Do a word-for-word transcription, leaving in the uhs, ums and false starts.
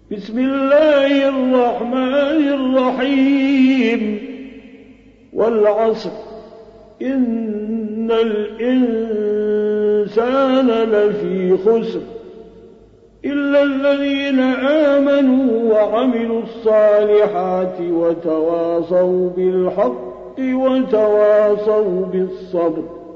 بسم الله الرحمن الرحيم والعصر إن الإنسان لفي خسر إلا الذين آمنوا وعملوا الصالحات وتواصوا بالحق وتواصوا بالصبر